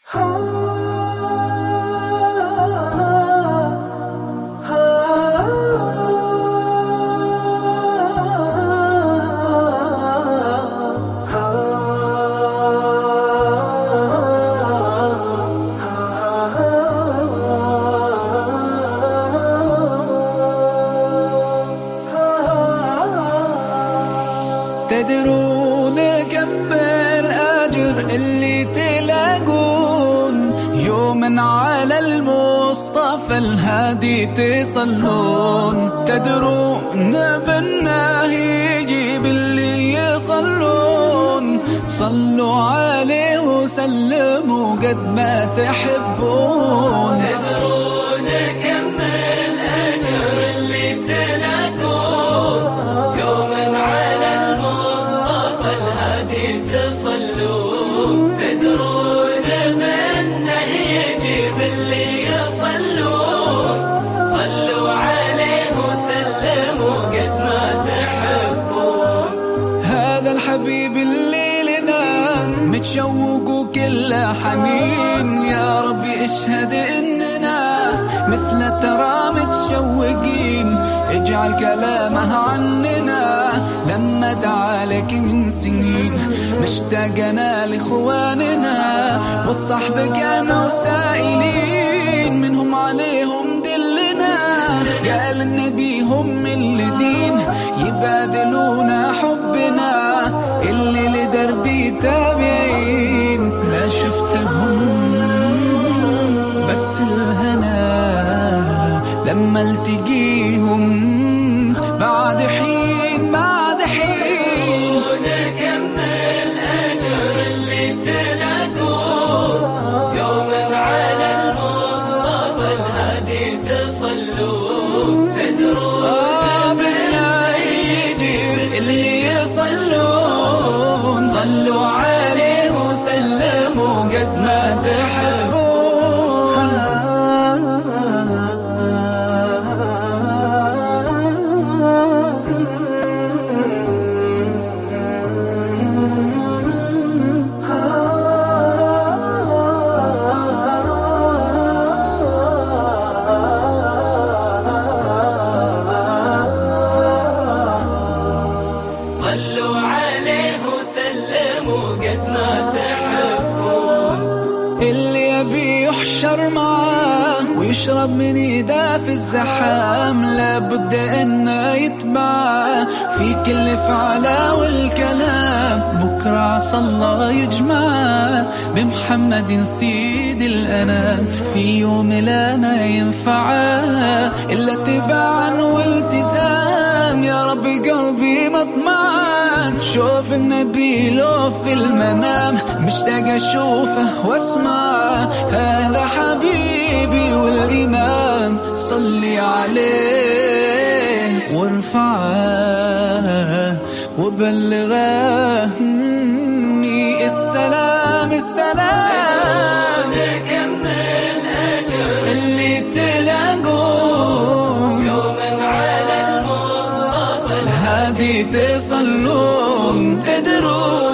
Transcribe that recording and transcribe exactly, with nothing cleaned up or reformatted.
تدرون كم الأجر اللي تلاقون يوما على المصطفى الهادي تصلون. تدرون بالله يجيب اللي يصلون. صلوا عليه وسلموا قد ما تحبون. تدرون كم الأجر اللي تلاقون يوما على المصطفى الهادي تصلون. تدرون منه يجيب اللي يصلون. صلوا عليه وسلموا قد ما تحبون. هذا الحبيب اللي لنا متشوق وكله حنين. يا ربي اشهد اننا مثل ترى متشوقين. اجعل كلامه عننا لما دعا لك من سنين. مشتاقنا لاخواننا والصحب كانوا سائلين منهم عليهم دلنا. قال النبي هم الذين يبادلون حبنا اللي لدربي تابعين. ما شفتهم بس الهنا لما التقيهم بعد حين بعد حين. كم الأجر اللي تلاقون يوما على المصطفى الهادي تصلون. تدرون آه بالله يجيب اللي يصلون. صلوا عليه وسلموا قد ما تحبون. صلوا عليه وسلموا قد ما تحبون. اللي يبي يحشر معاه ويشرب من ايده في الزحام لابد انه يتبعه في كل فعله والكلام. بكره عسى الله يجمعه بمحمد سيد الانام. في يوم لا ما ينفعه الا اتباعا والتزام. يا رب قلبي مطمعان شوف النبي لو في المنام. مشتاق اشوفه واسمعه هذا حبيبي والإمام. صلي عليه وارفعه وبلغه مني السلام السلام. كم الأجر اللي تلاقون يوما على المصطفى الهادي تصلون. تدرون